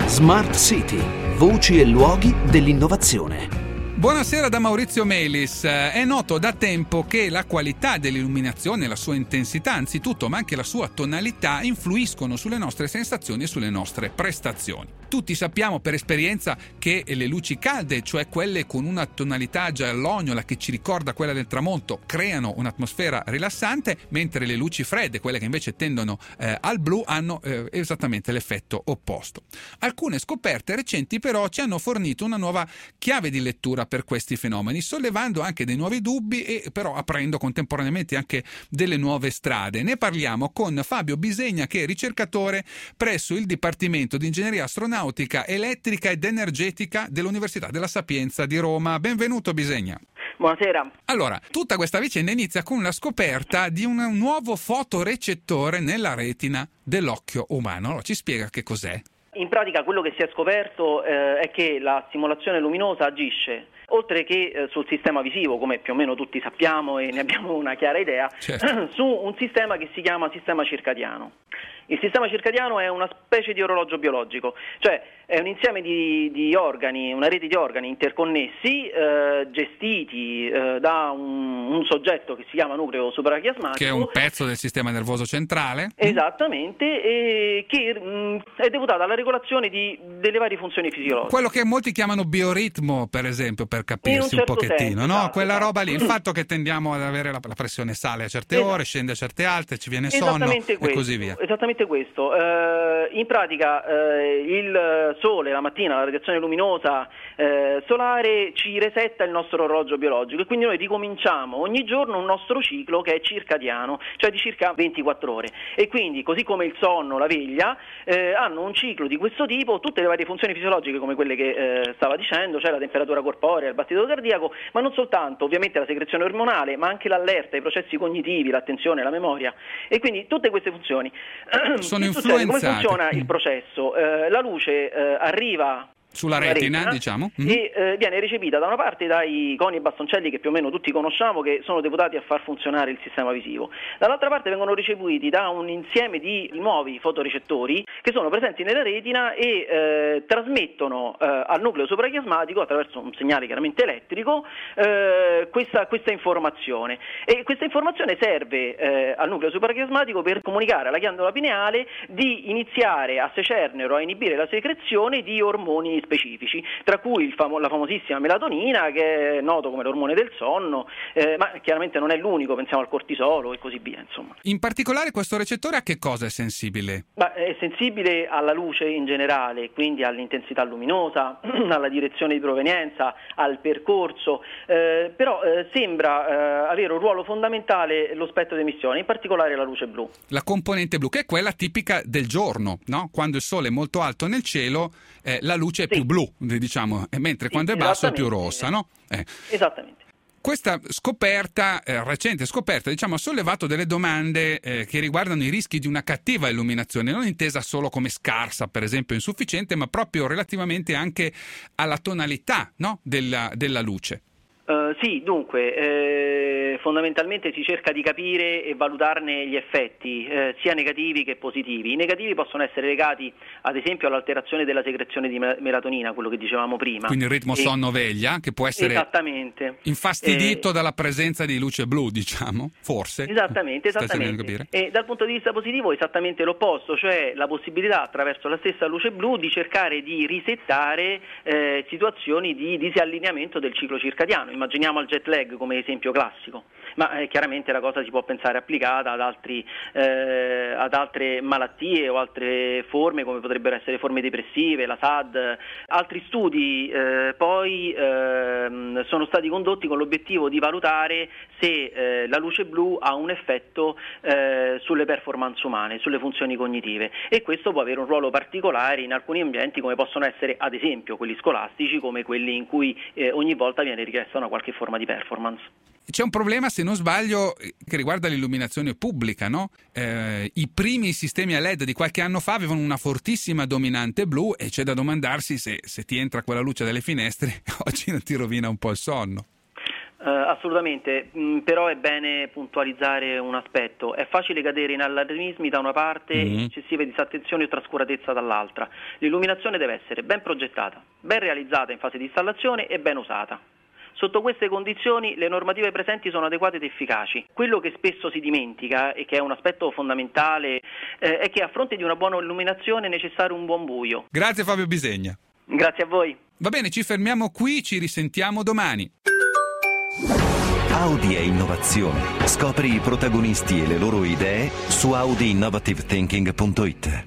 Smart City, voci e luoghi dell'innovazione. Buonasera da Maurizio Melis. È noto da tempo che la qualità dell'illuminazione, la sua intensità anzitutto, ma anche la sua tonalità influiscono sulle nostre sensazioni e sulle nostre prestazioni. Tutti sappiamo per esperienza che le luci calde, cioè quelle con una tonalità giallognola che ci ricorda quella del tramonto, creano un'atmosfera rilassante, mentre le luci fredde, quelle che invece tendono al blu, hanno esattamente l'effetto opposto. Alcune scoperte recenti però ci hanno fornito una nuova chiave di lettura per questi fenomeni, sollevando anche dei nuovi dubbi e però aprendo contemporaneamente anche delle nuove strade. Ne parliamo con Fabio Bisegna, che è ricercatore presso il Dipartimento di Ingegneria Astronautica, Elettrica ed Energetica dell'Università della Sapienza di Roma. Benvenuto Bisegna. Buonasera. Allora, tutta questa vicenda inizia con la scoperta di un nuovo fotorecettore nella retina dell'occhio umano. Allora, ci spiega che cos'è? In pratica quello che si è scoperto è che la stimolazione luminosa agisce oltre che sul sistema visivo, come più o meno tutti sappiamo e ne abbiamo una chiara idea, certo, su un sistema che si chiama sistema circadiano. Il sistema circadiano è una specie di orologio biologico, cioè è un insieme di organi, una rete di organi interconnessi, gestiti da un soggetto che si chiama nucleo suprachiasmatico. Che è un pezzo del sistema nervoso centrale. Esattamente, e che è deputato alla regolazione delle varie funzioni fisiologiche. Quello che molti chiamano bioritmo, per esempio, per capirsi un pochettino, senso, no? esatto, Quella esatto. roba lì, il fatto che tendiamo ad avere la pressione sale a certe ore, scende a certe altre, ci viene sonno e così via. Esattamente questo. In pratica il sole, la mattina, la radiazione luminosa solare ci resetta il nostro orologio biologico e quindi noi ricominciamo ogni giorno un nostro ciclo che è circadiano, cioè di circa 24 ore. E quindi, così come il sonno, la veglia, hanno un ciclo di questo tipo, tutte le varie funzioni fisiologiche come quelle che stava dicendo, cioè la temperatura corporea, il battito cardiaco, ma non soltanto, ovviamente la secrezione ormonale, ma anche l'allerta, i processi cognitivi, l'attenzione, la memoria. E quindi tutte queste funzioni sono influenzate. Come funziona il processo? La luce arriva sulla retina, diciamo, e viene recepita da una parte dai coni e bastoncelli che più o meno tutti conosciamo, che sono deputati a far funzionare il sistema visivo. Dall'altra parte vengono recepiti da un insieme di nuovi fotorecettori che sono presenti nella retina e trasmettono al nucleo suprachiasmatico, attraverso un segnale chiaramente elettrico, questa informazione. E questa informazione serve al nucleo suprachiasmatico per comunicare alla ghiandola pineale di iniziare a secernere o a inibire la secrezione di ormoni specifici, tra cui la famosissima melatonina, che è noto come l'ormone del sonno, ma chiaramente non è l'unico, pensiamo al cortisolo e così via, insomma. In particolare questo recettore a che cosa è sensibile? È sensibile alla luce in generale, quindi all'intensità luminosa, alla direzione di provenienza, al percorso, però sembra avere un ruolo fondamentale lo spettro di emissione, in particolare la luce blu. La componente blu, che è quella tipica del giorno, no? Quando il sole è molto alto nel cielo, la luce è più blu, diciamo, mentre quando è basso è più rossa, no? Esattamente. Questa scoperta, recente scoperta, diciamo, ha sollevato delle domande che riguardano i rischi di una cattiva illuminazione, non intesa solo come scarsa, per esempio insufficiente, ma proprio relativamente anche alla tonalità, no? della luce. Sì, dunque, fondamentalmente si cerca di capire e valutarne gli effetti, sia negativi che positivi. I negativi possono essere legati, ad esempio, all'alterazione della secrezione di melatonina, quello che dicevamo prima. Quindi il ritmo sonno-veglia, che può essere infastidito dalla presenza di luce blu, diciamo, forse. Esattamente. E dal punto di vista positivo esattamente l'opposto, cioè la possibilità, attraverso la stessa luce blu, di cercare di risettare situazioni di disallineamento del ciclo circadiano. Immaginiamo il jet lag come esempio classico, ma chiaramente la cosa si può pensare applicata ad altre malattie o altre forme, come potrebbero essere forme depressive, la SAD. Altri studi poi sono stati condotti con l'obiettivo di valutare se la luce blu ha un effetto sulle performance umane, sulle funzioni cognitive, e questo può avere un ruolo particolare in alcuni ambienti, come possono essere ad esempio quelli scolastici, come quelli in cui ogni volta viene richiesta una qualche forma di performance. C'è un problema, se non sbaglio, che riguarda l'illuminazione pubblica, no? I primi sistemi a LED di qualche anno fa avevano una fortissima dominante blu e c'è da domandarsi se ti entra quella luce dalle finestre oggi non ti rovina un po' il sonno. Assolutamente, però è bene puntualizzare un aspetto. È facile cadere in allarmismi da una parte e eccessive disattenzioni o trascuratezza dall'altra. L'illuminazione deve essere ben progettata, ben realizzata in fase di installazione e ben usata. Sotto queste condizioni le normative presenti sono adeguate ed efficaci. Quello che spesso si dimentica e che è un aspetto fondamentale è che a fronte di una buona illuminazione è necessario un buon buio. Grazie Fabio Bisegna. Grazie a voi. Va bene, ci fermiamo qui, ci risentiamo domani. Audi e innovazione. Scopri i protagonisti e le loro idee su audiinnovativethinking.it.